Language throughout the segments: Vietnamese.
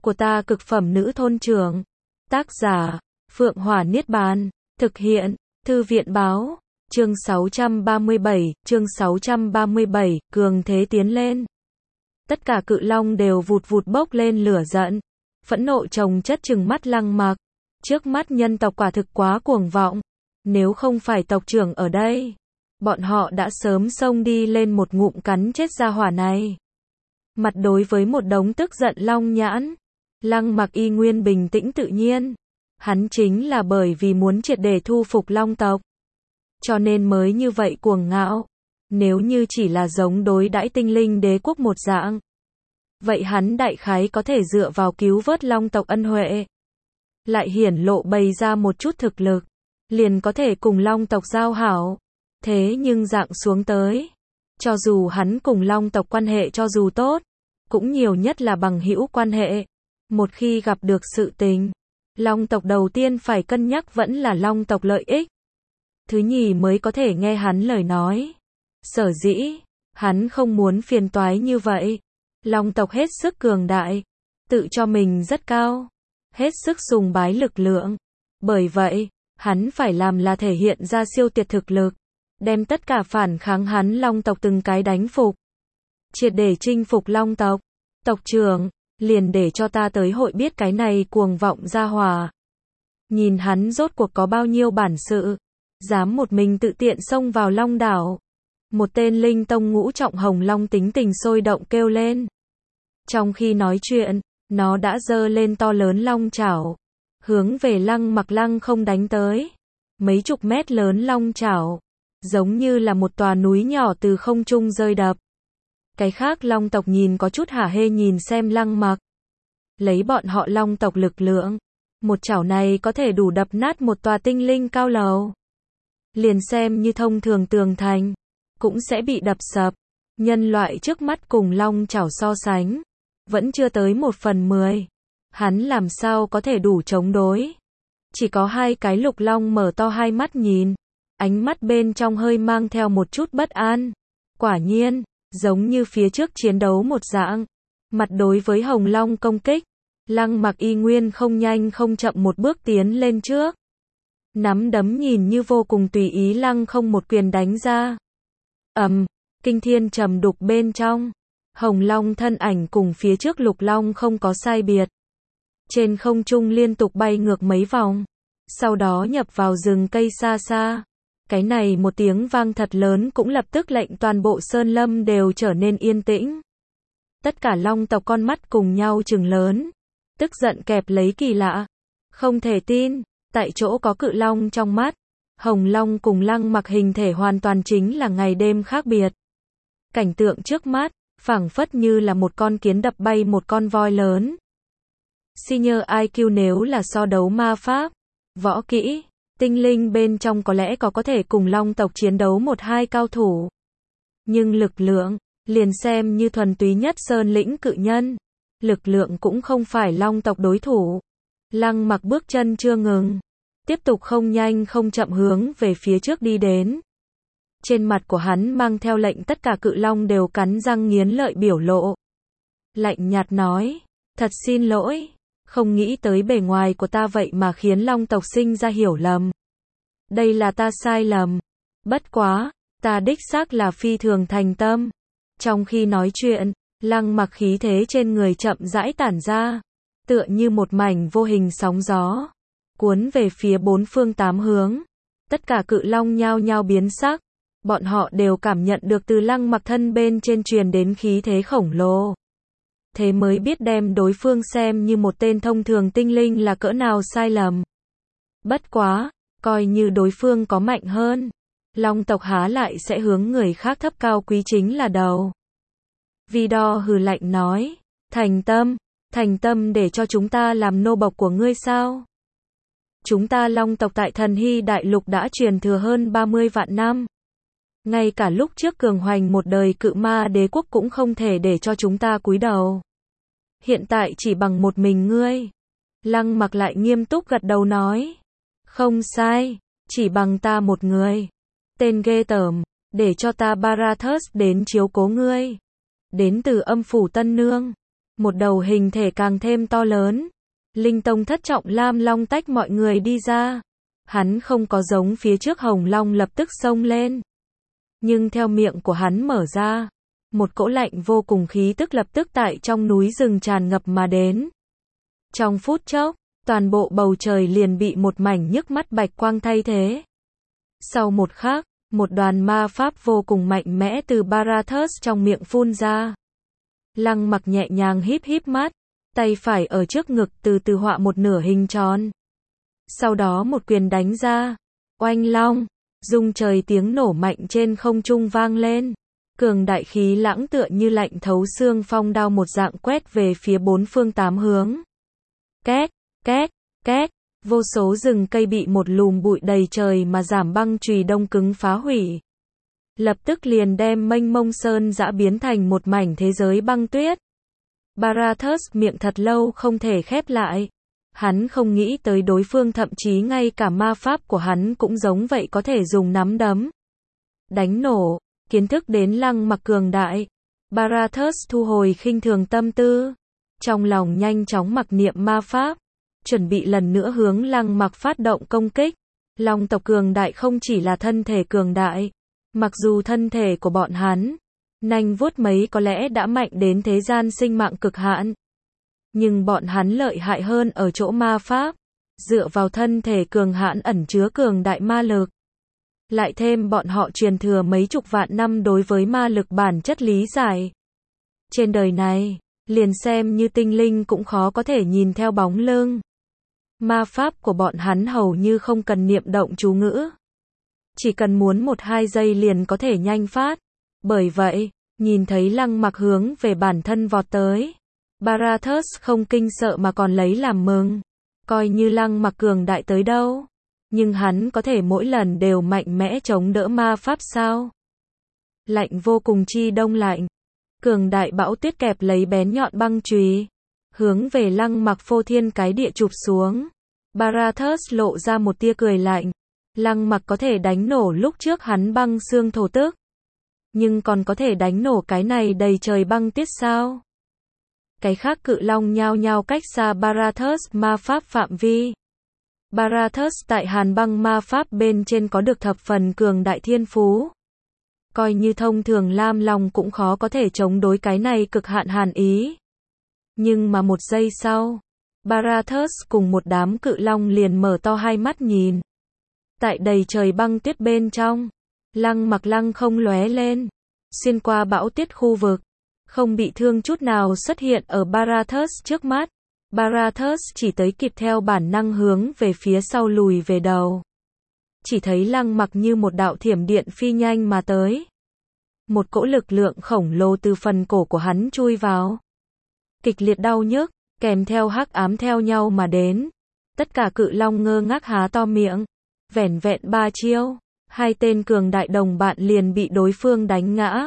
của ta cực phẩm nữ thôn trưởng. Tác giả, Phượng Hỏa Niết Bàn. Thực hiện, Thư viện báo. Chương 637, cường thế tiến lên. Tất cả cự long đều vụt vụt bốc lên lửa giận. Phẫn nộ chồng chất trừng mắt Lăng Mặc. Trước mắt nhân tộc quả thực quá cuồng vọng. Nếu không phải tộc trưởng ở đây, bọn họ đã sớm xông đi lên một ngụm cắn chết gia hỏa này. Mặt đối với một đống tức giận long nhãn, Lăng Mặc y nguyên bình tĩnh tự nhiên. Hắn chính là bởi vì muốn triệt để thu phục long tộc, cho nên mới như vậy cuồng ngạo. Nếu như chỉ là giống đối đãi tinh linh đế quốc một dạng, vậy hắn đại khái có thể dựa vào cứu vớt long tộc ân huệ, lại hiển lộ bày ra một chút thực lực, liền có thể cùng long tộc giao hảo. Thế nhưng dạng xuống tới, cho dù hắn cùng long tộc quan hệ cho dù tốt, cũng nhiều nhất là bằng hữu quan hệ. Một khi gặp được sự tình, long tộc đầu tiên phải cân nhắc vẫn là long tộc lợi ích. Thứ nhì mới có thể nghe hắn lời nói. Sở dĩ, hắn không muốn phiền toái như vậy. Long tộc hết sức cường đại, tự cho mình rất cao, hết sức sùng bái lực lượng. Bởi vậy, hắn phải làm là thể hiện ra siêu tuyệt thực lực, đem tất cả phản kháng hắn long tộc từng cái đánh phục, triệt để chinh phục long tộc. Tộc trưởng, liền để cho ta tới hội biết cái này cuồng vọng gia hỏa. Nhìn hắn rốt cuộc có bao nhiêu bản sự, dám một mình tự tiện xông vào Long đảo. Một tên linh tông ngũ trọng hồng long tính tình sôi động kêu lên. Trong khi nói chuyện, nó đã giơ lên to lớn long chảo, hướng về Lăng Mặc lăng không đánh tới. Mấy chục mét lớn long chảo, giống như là một tòa núi nhỏ từ không trung rơi đập. Cái khác long tộc nhìn có chút hả hê nhìn xem Lăng Mặc. Lấy bọn họ long tộc lực lượng, một chảo này có thể đủ đập nát một tòa tinh linh cao lầu. Liền xem như thông thường tường thành, cũng sẽ bị đập sập. Nhân loại trước mắt cùng long chảo so sánh, vẫn chưa tới 1/10. Hắn làm sao có thể đủ chống đối. Chỉ có hai cái lục long mở to hai mắt nhìn, ánh mắt bên trong hơi mang theo một chút bất an. Quả nhiên, giống như phía trước chiến đấu một dạng, mặt đối với hồng long công kích, Lăng Mặc y nguyên không nhanh không chậm một bước tiến lên trước. Nắm đấm nhìn như vô cùng tùy ý lăng không một quyền đánh ra. Kinh thiên trầm đục bên trong, hồng long thân ảnh cùng phía trước lục long không có sai biệt. Trên không trung liên tục bay ngược mấy vòng, sau đó nhập vào rừng cây xa xa. Cái này một tiếng vang thật lớn cũng lập tức lệnh toàn bộ sơn lâm đều trở nên yên tĩnh. Tất cả long tộc con mắt cùng nhau trừng lớn, tức giận kẹp lấy kỳ lạ. Không thể tin, tại chỗ có cự long trong mắt. Hồng long cùng Lăng Mặc hình thể hoàn toàn chính là ngày đêm khác biệt. Cảnh tượng trước mắt, phảng phất như là một con kiến đập bay một con voi lớn. Senior IQ nếu là so đấu ma pháp, võ kỹ, tinh linh bên trong có lẽ có thể cùng long tộc chiến đấu 1-2 cao thủ. Nhưng lực lượng, liền xem như thuần túy nhất sơn lĩnh cự nhân, lực lượng cũng không phải long tộc đối thủ. Lăng Mặc bước chân chưa ngừng, tiếp tục không nhanh không chậm hướng về phía trước đi đến. Trên mặt của hắn mang theo lệnh tất cả cự long đều cắn răng nghiến lợi biểu lộ. Lạnh nhạt nói, thật xin lỗi, không nghĩ tới bề ngoài của ta vậy mà khiến long tộc sinh ra hiểu lầm. Đây là ta sai lầm. Bất quá, ta đích xác là phi thường thành tâm. Trong khi nói chuyện, Lăng Mặc khí thế trên người chậm rãi tản ra, tựa như một mảnh vô hình sóng gió, cuốn về phía bốn phương tám hướng. Tất cả cự long nhao nhao biến sắc, bọn họ đều cảm nhận được từ Lăng Mặc thân bên trên truyền đến khí thế khổng lồ. Thế mới biết đem đối phương xem như một tên thông thường tinh linh là cỡ nào sai lầm. Bất quá, coi như đối phương có mạnh hơn, long tộc há lại sẽ hướng người khác thấp cao quý chính là đầu. Vidor hừ lạnh nói, thành tâm để cho chúng ta làm nô bộc của ngươi sao? Chúng ta long tộc tại Thần Hy Đại Lục đã truyền thừa hơn 30 vạn năm. Ngay cả lúc trước cường hoành một đời cự ma đế quốc cũng không thể để cho chúng ta cúi đầu. Hiện tại chỉ bằng một mình ngươi. Lăng Mặc lại nghiêm túc gật đầu nói. Không sai, chỉ bằng ta một người. Tên ghê tởm, để cho ta Barathus đến chiếu cố ngươi. Đến từ âm phủ Tân Nương. một đầu hình thể càng thêm to lớn. Linh tông thất trọng lam long tách mọi người đi ra. Hắn không có giống phía trước hồng long lập tức xông lên. Nhưng theo miệng của hắn mở ra, một cỗ lạnh vô cùng khí tức lập tức tại trong núi rừng tràn ngập mà đến. Trong phút chốc, toàn bộ bầu trời liền bị một mảnh nhức mắt bạch quang thay thế. Sau một khắc, một đoàn ma pháp vô cùng mạnh mẽ từ Barathus trong miệng phun ra. Lăng Mặc nhẹ nhàng híp híp mắt, tay phải ở trước ngực từ từ họa một nửa hình tròn. Sau đó một quyền đánh ra, oanh long, rung trời tiếng nổ mạnh trên không trung vang lên. Cường đại khí lãng tựa như lạnh thấu xương phong đao một dạng quét về phía bốn phương tám hướng. Két, két, két, vô số rừng cây bị một lùm bụi đầy trời mà giảm băng chùy đông cứng phá hủy. Lập tức liền đem mênh mông sơn dã biến thành một mảnh thế giới băng tuyết. Barathus miệng thật lâu không thể khép lại. Hắn không nghĩ tới đối phương thậm chí ngay cả ma pháp của hắn cũng giống vậy có thể dùng nắm đấm đánh nổ. Kiến thức đến Lăng Mặc cường đại, Barathus thu hồi khinh thường tâm tư, trong lòng nhanh chóng mặc niệm ma pháp, chuẩn bị lần nữa hướng Lăng Mặc phát động công kích. Long tộc cường đại không chỉ là thân thể cường đại, mặc dù thân thể của bọn hắn, nanh vuốt mấy có lẽ đã mạnh đến thế gian sinh mạng cực hạn, nhưng bọn hắn lợi hại hơn ở chỗ ma pháp, dựa vào thân thể cường hãn ẩn chứa cường đại ma lực. Lại thêm bọn họ truyền thừa mấy chục vạn năm đối với ma lực bản chất lý giải. Trên đời này, liền xem như tinh linh cũng khó có thể nhìn theo bóng lưng. Ma pháp của bọn hắn hầu như không cần niệm động chú ngữ. Chỉ cần muốn 1-2 giây liền có thể nhanh phát. Bởi vậy, nhìn thấy Lăng Mặc hướng về bản thân vọt tới, Barathus không kinh sợ mà còn lấy làm mừng. Coi như Lăng Mặc cường đại tới đâu, nhưng hắn có thể mỗi lần đều mạnh mẽ chống đỡ ma pháp sao? Lạnh vô cùng chi đông lạnh. Cường đại bão tuyết kẹp lấy bén nhọn băng chùy, hướng về Lăng Mặc phô thiên cái địa chụp xuống. Barathus lộ ra một tia cười lạnh. Lăng Mặc có thể đánh nổ lúc trước hắn băng xương thổ tức, nhưng còn có thể đánh nổ cái này đầy trời băng tuyết sao? Cái khác cự long nhao nhao cách xa Barathus ma pháp phạm vi. Barathus tại hàn băng ma pháp bên trên có được thập phần cường đại thiên phú. Coi như thông thường lam long cũng khó có thể chống đối cái này cực hạn hàn ý. Nhưng mà một giây sau, Barathus cùng một đám cự long liền mở to hai mắt nhìn. Tại đầy trời băng tuyết bên trong, Lăng Mặc lăng không lóe lên, xuyên qua bão tuyết khu vực, không bị thương chút nào xuất hiện ở Barathus trước mắt. Barathus chỉ tới kịp theo bản năng hướng về phía sau lùi về đầu. Chỉ thấy Lăng Mặc như một đạo thiểm điện phi nhanh mà tới. Một cỗ lực lượng khổng lồ từ phần cổ của hắn chui vào. Kịch liệt đau nhức, kèm theo hắc ám theo nhau mà đến. Tất cả cự long ngơ ngác há to miệng. Vẻn vẹn 3 chiêu, hai tên cường đại đồng bạn liền bị đối phương đánh ngã.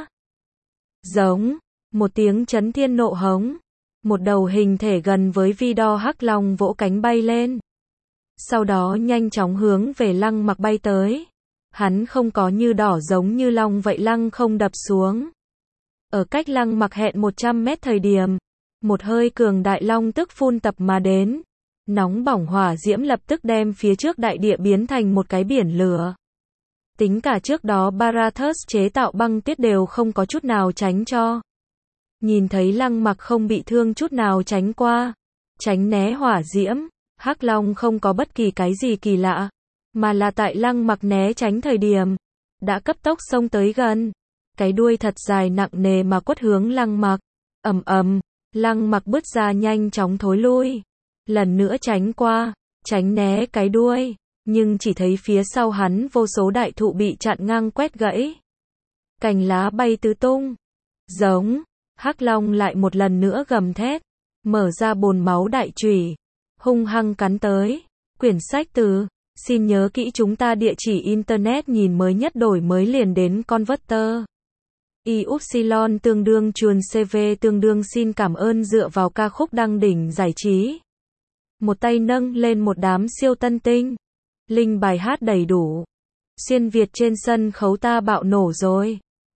Giống, một tiếng chấn thiên nộ hống. Một đầu hình thể gần với vi đo hắc long vỗ cánh bay lên. Sau đó nhanh chóng hướng về Lăng Mặc bay tới. Hắn không có như đỏ giống như long vậy lăng không đập xuống. Ở cách Lăng Mặc hẹn 100 mét thời điểm, một hơi cường đại long tức phun tập mà đến. Nóng bỏng hỏa diễm lập tức đem phía trước đại địa biến thành một cái biển lửa. Tính cả trước đó Barathus chế tạo băng tuyết đều không có chút nào tránh cho. Nhìn thấy Lăng Mặc không bị thương chút nào tránh qua, tránh né hỏa diễm, hắc long không có bất kỳ cái gì kỳ lạ, mà là tại Lăng Mặc né tránh thời điểm, đã cấp tốc xông tới gần. Cái đuôi thật dài nặng nề mà quất hướng Lăng Mặc. Ầm ầm, Lăng Mặc bứt ra nhanh chóng thối lui. Lần nữa tránh qua, tránh né cái đuôi, nhưng chỉ thấy phía sau hắn vô số đại thụ bị chặn ngang quét gãy. Cành lá bay tứ tung. Giống, hắc long lại một lần nữa gầm thét, mở ra bồn máu đại chùy, hung hăng cắn tới. Quyển sách từ, xin nhớ kỹ chúng ta địa chỉ internet nhìn mới nhất đổi mới liền đến Converter. Y-upsilon tương đương chuồn CV tương đương xin cảm ơn dựa vào ca khúc đăng đỉnh giải trí. Một tay nâng lên một đám siêu tân tinh. Linh bài hát đầy đủ. Xuyên Việt trên sân khấu ta bạo nổ rồi.